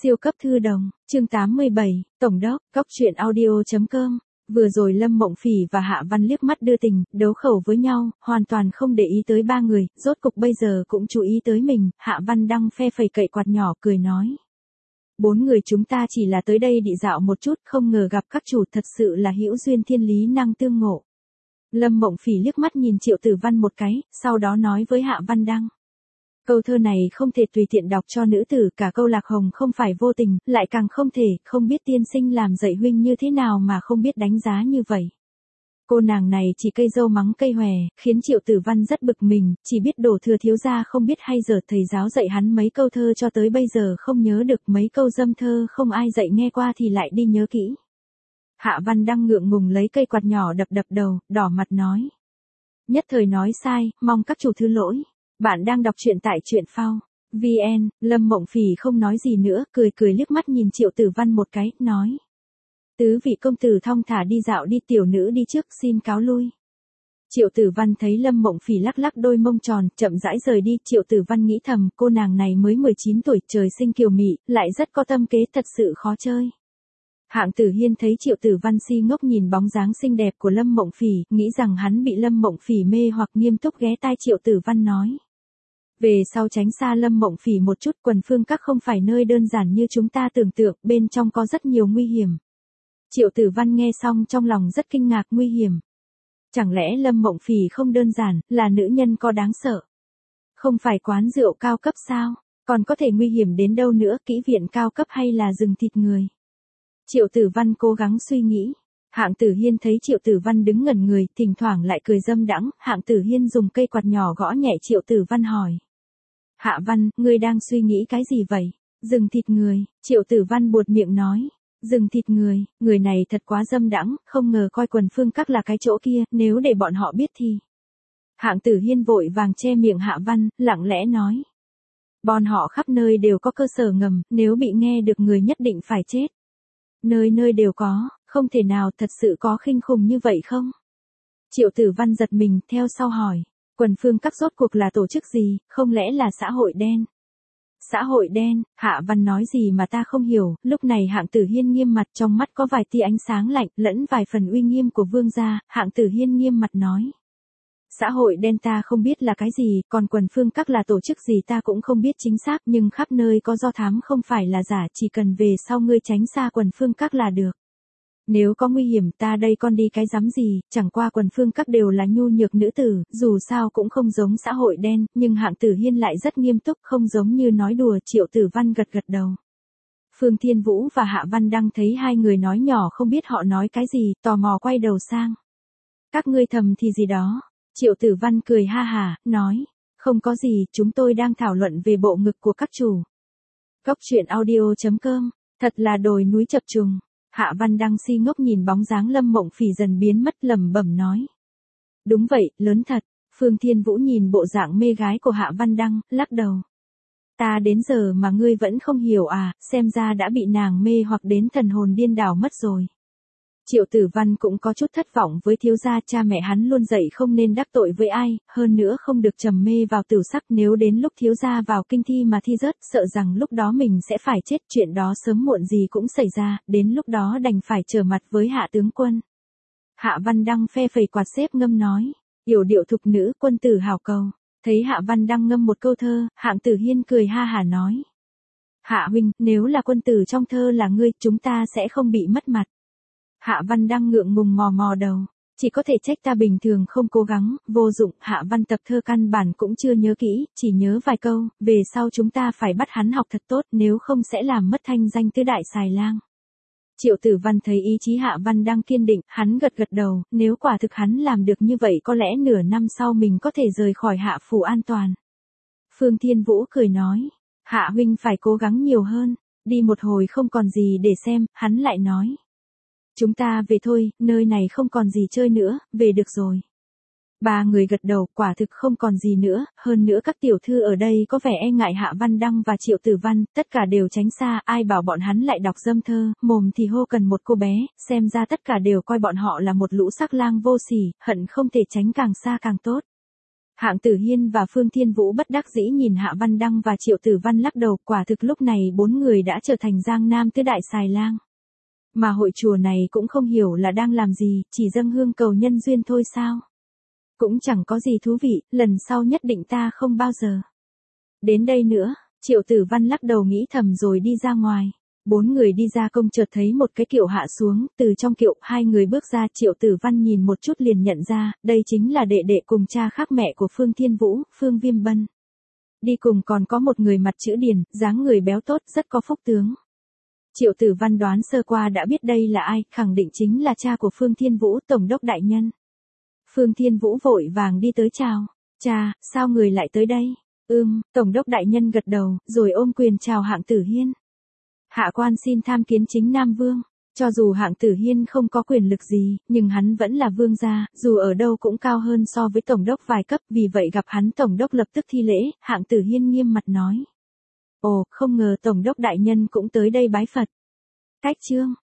Siêu cấp thư đồng, chương 87, Tổng đốc, Cóc truyện audio.com. Vừa rồi Lâm Mộng Phỉ và Hạ Văn liếc mắt đưa tình, đấu khẩu với nhau, hoàn toàn không để ý tới ba người, rốt cục bây giờ cũng chú ý tới mình. Hạ Văn đang phe phẩy cậy quạt nhỏ cười nói. 4 người chúng ta chỉ là tới đây đi dạo một chút, không ngờ gặp các chủ, thật sự là hữu duyên thiên lý năng tương ngộ. Lâm Mộng Phỉ liếc mắt nhìn Triệu Tử Văn một cái, sau đó nói với Hạ Văn Đăng. Câu thơ này không thể tùy tiện đọc cho nữ tử, cả câu lạc hồng không phải vô tình, lại càng không thể, không biết tiên sinh làm dạy huynh như thế nào mà không biết đánh giá như vậy. Cô nàng này chỉ cây dâu mắng cây hòe, khiến Triệu Tử Văn rất bực mình, chỉ biết đổ thừa thiếu gia không biết hay giờ thầy giáo dạy hắn mấy câu thơ cho tới bây giờ không nhớ được, mấy câu dâm thơ không ai dạy nghe qua thì lại đi nhớ kỹ. Hạ Văn Đăng ngượng ngùng lấy cây quạt nhỏ đập đập đầu, đỏ mặt nói. Nhất thời nói sai, mong các chủ thứ lỗi. Bạn đang đọc truyện tại truyện phao VN. Lâm Mộng Phỉ không nói gì nữa, cười liếc mắt nhìn Triệu Tử Văn một cái, nói. Tứ vị công tử thong thả đi dạo đi, tiểu nữ đi trước, xin cáo lui. Triệu Tử Văn thấy Lâm Mộng Phỉ lắc lắc đôi mông tròn, chậm rãi rời đi. Triệu Tử Văn nghĩ thầm, cô nàng này mới 19 tuổi, trời sinh kiều mị, lại rất có tâm kế, thật sự khó chơi. Hạng Tử Hiên thấy Triệu Tử Văn si ngốc nhìn bóng dáng xinh đẹp của Lâm Mộng Phỉ, nghĩ rằng hắn bị Lâm Mộng Phỉ mê hoặc, nghiêm túc ghé tai Triệu Tử Văn nói. Về sau tránh xa Lâm Mộng Phỉ một chút, Quần Phương Các không phải nơi đơn giản như chúng ta tưởng tượng, bên trong có rất nhiều nguy hiểm. Triệu Tử Văn nghe xong trong lòng rất kinh ngạc, nguy hiểm. Chẳng lẽ Lâm Mộng Phỉ không đơn giản, là nữ nhân có đáng sợ? Không phải quán rượu cao cấp sao? Còn có thể nguy hiểm đến đâu nữa, kỹ viện cao cấp hay là rừng thịt người? Triệu Tử Văn cố gắng suy nghĩ. Hạng Tử Hiên thấy Triệu Tử Văn đứng ngẩn người, thỉnh thoảng lại cười dâm đãng. Hạng Tử Hiên dùng cây quạt nhỏ gõ nhẹ Triệu Tử Văn hỏi. Hạ Văn, ngươi đang suy nghĩ cái gì vậy? Rừng thịt người. Triệu Tử Văn buột miệng nói. Rừng thịt người, người này thật quá dâm đãng, không ngờ coi Quần Phương Các là cái chỗ kia, nếu để bọn họ biết thì. Hạng Tử Hiên vội vàng che miệng Hạ Văn, lặng lẽ nói. Bọn họ khắp nơi đều có cơ sở ngầm, nếu bị nghe được người nhất định phải chết. Nơi nơi đều có, không thể nào, thật sự có khinh khủng như vậy không? Triệu Tử Văn giật mình, theo sau hỏi. Quần Phương Các rốt cuộc là tổ chức gì, không lẽ là xã hội đen? Xã hội đen, Hạ Văn nói gì mà ta không hiểu, lúc này Hạng Tử Hiên nghiêm mặt, trong mắt có vài tia ánh sáng lạnh, lẫn vài phần uy nghiêm của vương gia. Hạng Tử Hiên nghiêm mặt nói. Xã hội đen ta không biết là cái gì, còn Quần Phương Các là tổ chức gì ta cũng không biết chính xác, nhưng khắp nơi có do thám không phải là giả, chỉ cần về sau ngươi tránh xa Quần Phương Các là được. Nếu có nguy hiểm ta đây con đi cái dám gì, chẳng qua Quần Phương Các đều là nhu nhược nữ tử, dù sao cũng không giống xã hội đen, nhưng Hạng Tử Hiên lại rất nghiêm túc, không giống như nói đùa. Triệu Tử Văn gật gật đầu. Phương Thiên Vũ và Hạ Văn Đăng thấy hai người nói nhỏ không biết họ nói cái gì, tò mò quay đầu sang. Các ngươi thầm thì gì đó? Triệu Tử Văn cười ha hả, nói. Không có gì, chúng tôi đang thảo luận về bộ ngực của các chủ. Cóc truyện audio.com, thật là đồi núi chập trùng. Hạ Văn Đăng si ngốc nhìn bóng dáng Lâm Mộng Phỉ dần biến mất, lẩm bẩm nói. Đúng vậy, lớn thật. Phương Thiên Vũ nhìn bộ dạng mê gái của Hạ Văn Đăng, lắc đầu. Ta đến giờ mà ngươi vẫn không hiểu à, xem ra đã bị nàng mê hoặc đến thần hồn điên đảo mất rồi. Triệu Tử Văn cũng có chút thất vọng với thiếu gia, cha mẹ hắn luôn dạy không nên đắc tội với ai, hơn nữa không được trầm mê vào tửu sắc, nếu đến lúc thiếu gia vào kinh thi mà thi rớt, sợ rằng lúc đó mình sẽ phải chết, chuyện đó sớm muộn gì cũng xảy ra, đến lúc đó đành phải trở mặt với Hạ tướng quân. Hạ Văn Đăng phe phẩy quạt xếp ngâm nói, yểu điệu thục nữ, quân tử hảo cầu. Thấy Hạ Văn Đăng ngâm một câu thơ, Hạng Tử Hiên cười ha hả nói. Hạ huynh, nếu là quân tử trong thơ là ngươi, chúng ta sẽ không bị mất mặt. Hạ Văn Đăng ngượng ngùng mò mò đầu. Chỉ có thể trách ta bình thường không cố gắng, vô dụng. Hạ Văn tập thơ căn bản cũng chưa nhớ kỹ, chỉ nhớ vài câu, về sau chúng ta phải bắt hắn học thật tốt, nếu không sẽ làm mất thanh danh tứ đại xài lang. Triệu Tử Văn thấy ý chí Hạ Văn Đăng kiên định, hắn gật gật đầu, nếu quả thực hắn làm được như vậy có lẽ nửa năm sau mình có thể rời khỏi Hạ phủ an toàn. Phương Thiên Vũ cười nói, Hạ huynh phải cố gắng nhiều hơn, đi một hồi không còn gì để xem, hắn lại nói. Chúng ta về thôi, nơi này không còn gì chơi nữa, về được rồi. Ba người gật đầu, quả thực không còn gì nữa, hơn nữa các tiểu thư ở đây có vẻ e ngại Hạ Văn Đăng và Triệu Tử Văn, tất cả đều tránh xa, ai bảo bọn hắn lại đọc dâm thơ, mồm thì hô cần một cô bé, xem ra tất cả đều coi bọn họ là một lũ sắc lang vô sỉ, hận không thể tránh càng xa càng tốt. Hạng Tử Hiên và Phương Thiên Vũ bất đắc dĩ nhìn Hạ Văn Đăng và Triệu Tử Văn lắc đầu, quả thực lúc này bốn người đã trở thành Giang Nam tứ đại xài lang. Mà hội chùa này cũng không hiểu là đang làm gì, chỉ dâng hương cầu nhân duyên thôi sao? Cũng chẳng có gì thú vị, lần sau nhất định ta không bao giờ đến đây nữa. Triệu Tử Văn lắc đầu nghĩ thầm rồi đi ra ngoài. Bốn người đi ra công chợt thấy một cái kiệu hạ xuống, từ trong kiệu hai người bước ra. Triệu Tử Văn nhìn một chút liền nhận ra, đây chính là đệ đệ cùng cha khác mẹ của Phương Thiên Vũ, Phương Viêm Bân. Đi cùng còn có một người mặt chữ điền, dáng người béo tốt, rất có phúc tướng. Triệu Tử Văn đoán sơ qua đã biết đây là ai, khẳng định chính là cha của Phương Thiên Vũ, tổng đốc đại nhân. Phương Thiên Vũ vội vàng đi tới chào. Cha, sao người lại tới đây? Tổng đốc đại nhân gật đầu, rồi ôm quyền chào Hạng Tử Hiên. Hạ quan xin tham kiến chính Nam Vương. Cho dù Hạng Tử Hiên không có quyền lực gì, nhưng hắn vẫn là vương gia, dù ở đâu cũng cao hơn so với tổng đốc vài cấp, vì vậy gặp hắn tổng đốc lập tức thi lễ. Hạng Tử Hiên nghiêm mặt nói. Ồ, không ngờ tổng đốc đại nhân cũng tới đây bái Phật. Cách chương